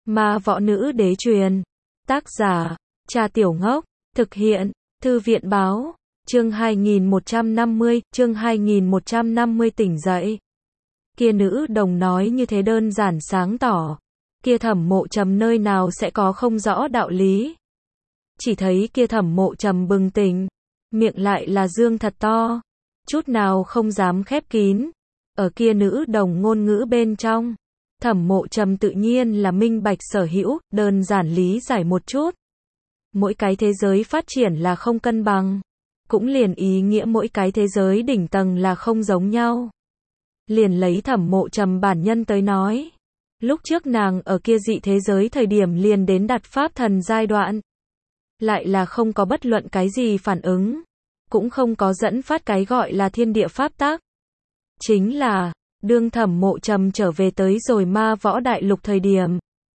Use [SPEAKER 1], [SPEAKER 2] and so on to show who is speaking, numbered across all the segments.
[SPEAKER 1] Ma võ nữ đế truyền. Tác giả, Trà Tiểu Ngốc. Thực hiện, Thư viện báo. Chương 2150 tỉnh dậy. Kia nữ đồng nói như thế đơn giản sáng tỏ. Kia Thẩm Mộ Trầm nơi nào sẽ có không rõ đạo lý. Chỉ thấy kia Thẩm Mộ Trầm bừng tỉnh, miệng lại là dương thật to, chút nào không dám khép kín. Ở kia nữ đồng ngôn ngữ bên trong, Thẩm Mộ Trầm tự nhiên là minh bạch sở hữu, đơn giản lý giải một chút. Mỗi cái thế giới phát triển là không cân bằng, cũng liền ý nghĩa mỗi cái thế giới đỉnh tầng là không giống nhau. Liền lấy Thẩm Mộ Trầm bản nhân tới nói, lúc trước nàng ở kia dị thế giới thời điểm liền đến đặt pháp thần giai đoạn, lại là không có bất luận cái gì phản ứng, cũng không có dẫn phát cái gọi là thiên địa pháp tắc. Chính là, đương Thẩm Mộ Trầm trở về tới rồi ma võ đại lục thời điểm,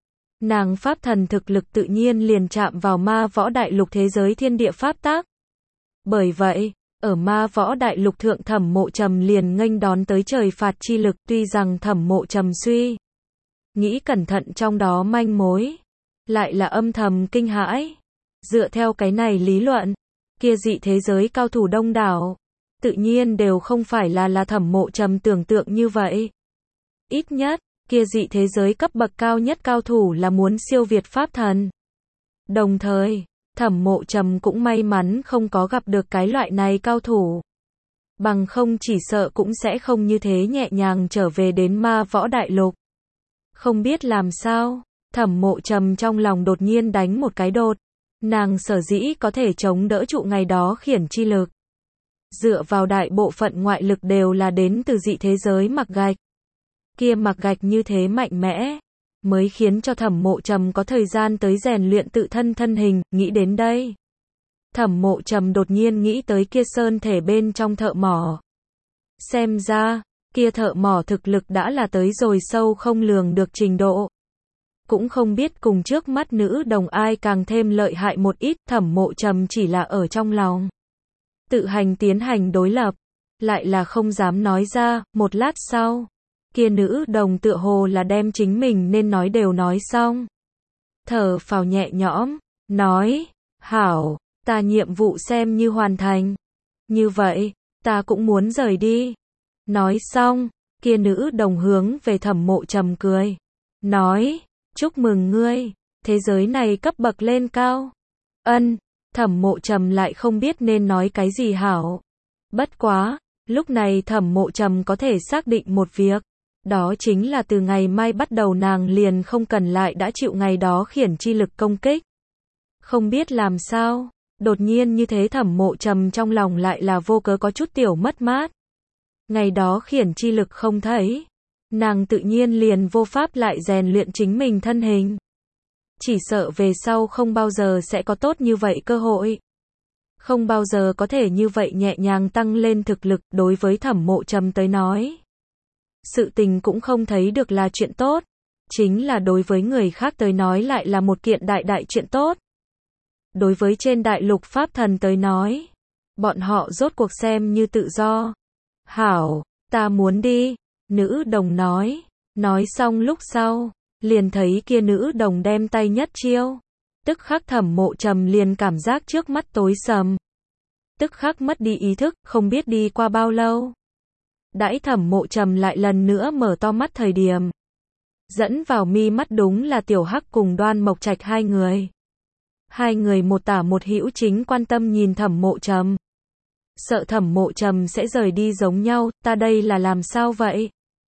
[SPEAKER 1] nàng pháp thần thực lực tự nhiên liền chạm vào ma võ đại lục thế giới thiên địa pháp tắc. Bởi vậy, ở ma võ đại lục thượng Thẩm Mộ Trầm liền nghênh đón tới trời phạt chi lực, tuy rằng Thẩm Mộ Trầm suy nghĩ cẩn thận trong đó manh mối, lại là âm thầm kinh hãi. Dựa theo cái này lý luận, kia dị thế giới cao thủ đông đảo, tự nhiên đều không phải là Thẩm Mộ Trầm tưởng tượng như vậy. Ít nhất, kia dị thế giới cấp bậc cao nhất cao thủ là muốn siêu việt pháp thần. Đồng thời, Thẩm Mộ Trầm cũng may mắn không có gặp được cái loại này cao thủ. Bằng không chỉ sợ cũng sẽ không như thế nhẹ nhàng trở về đến ma võ đại lục. Không biết làm sao, Thẩm Mộ Trầm trong lòng đột nhiên đánh một cái đột. Nàng sở dĩ có thể chống đỡ trụ ngày đó khiển chi lực, dựa vào đại bộ phận ngoại lực đều là đến từ dị thế giới mặc gạch. Kia mặc gạch như thế mạnh mẽ, mới khiến cho Thẩm Mộ Trầm có thời gian tới rèn luyện tự thân thân hình. Nghĩ đến đây, Thẩm Mộ Trầm đột nhiên nghĩ tới kia sơn thể bên trong thợ mỏ. Xem ra, kia thợ mỏ thực lực đã là tới rồi sâu không lường được trình độ. Cũng không biết cùng trước mắt nữ đồng ai càng thêm lợi hại một ít. Thẩm Mộ Trầm chỉ là ở trong lòng tự hành tiến hành đối lập, lại là không dám nói ra. Một lát sau, kia nữ đồng tựa hồ là đem chính mình nên nói đều nói xong, thở phào nhẹ nhõm, nói, hảo, ta nhiệm vụ xem như hoàn thành. Như vậy, ta cũng muốn rời đi. Nói xong, kia nữ đồng hướng về Thẩm Mộ Trầm cười, nói, chúc mừng ngươi, thế giới này cấp bậc lên cao. Ân, Thẩm Mộ Trầm lại không biết nên nói cái gì hảo. Bất quá, lúc này Thẩm Mộ Trầm có thể xác định một việc, đó chính là từ ngày mai bắt đầu nàng liền không cần lại đã chịu ngày đó khiển chi lực công kích. Không biết làm sao, đột nhiên như thế Thẩm Mộ Trầm trong lòng lại là vô cớ có chút tiểu mất mát. Ngày đó khiển chi lực không thấy, nàng tự nhiên liền vô pháp lại rèn luyện chính mình thân hình. Chỉ sợ về sau không bao giờ sẽ có tốt như vậy cơ hội. Không bao giờ có thể như vậy nhẹ nhàng tăng lên thực lực. Đối với Thẩm Mộ Trầm tới nói, sự tình cũng không thấy được là chuyện tốt. Chính là đối với người khác tới nói lại là một kiện đại chuyện tốt. Đối với trên đại lục pháp thần tới nói, bọn họ rốt cuộc xem như tự do. Hảo, ta muốn đi. Nữ đồng nói. Nói xong lúc sau, liền thấy kia nữ đồng đem tay nhất chiêu. Tức khắc Thẩm Mộ Trầm liền cảm giác trước mắt tối sầm. Tức khắc mất đi ý thức, không biết đi qua bao lâu. Đãi Thẩm Mộ Trầm lại lần nữa mở to mắt thời điểm, dẫn vào mi mắt đúng là Tiểu Hắc cùng Đoan Mộc Trạch hai người. Hai người một tả một hữu chính quan tâm nhìn Thẩm Mộ Trầm. Sợ Thẩm Mộ Trầm sẽ rời đi giống nhau. Ta đây là làm sao vậy?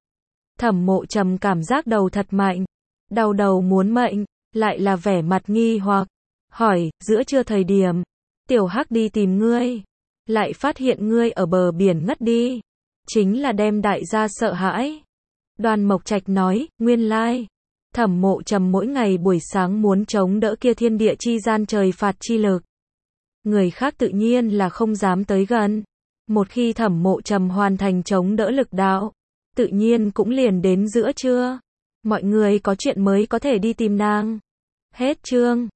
[SPEAKER 1] Thẩm Mộ Trầm cảm giác đầu thật mạnh, đau đầu muốn mệnh, lại là vẻ mặt nghi hoặc, hỏi, giữa trưa thời điểm, Tiểu Hắc đi tìm ngươi, lại phát hiện ngươi ở bờ biển ngất đi, chính là đem đại gia sợ hãi. Đoan Mộc Trạch nói, nguyên lai, Thẩm Mộ Trầm mỗi ngày buổi sáng muốn chống đỡ kia thiên địa chi gian trời phạt chi lực. Người khác tự nhiên là không dám tới gần. Một khi Thẩm Mộ Trầm hoàn thành chống đỡ lực đạo, tự nhiên cũng liền đến giữa trưa. Mọi người có chuyện mới có thể đi tìm nàng. Hết chương.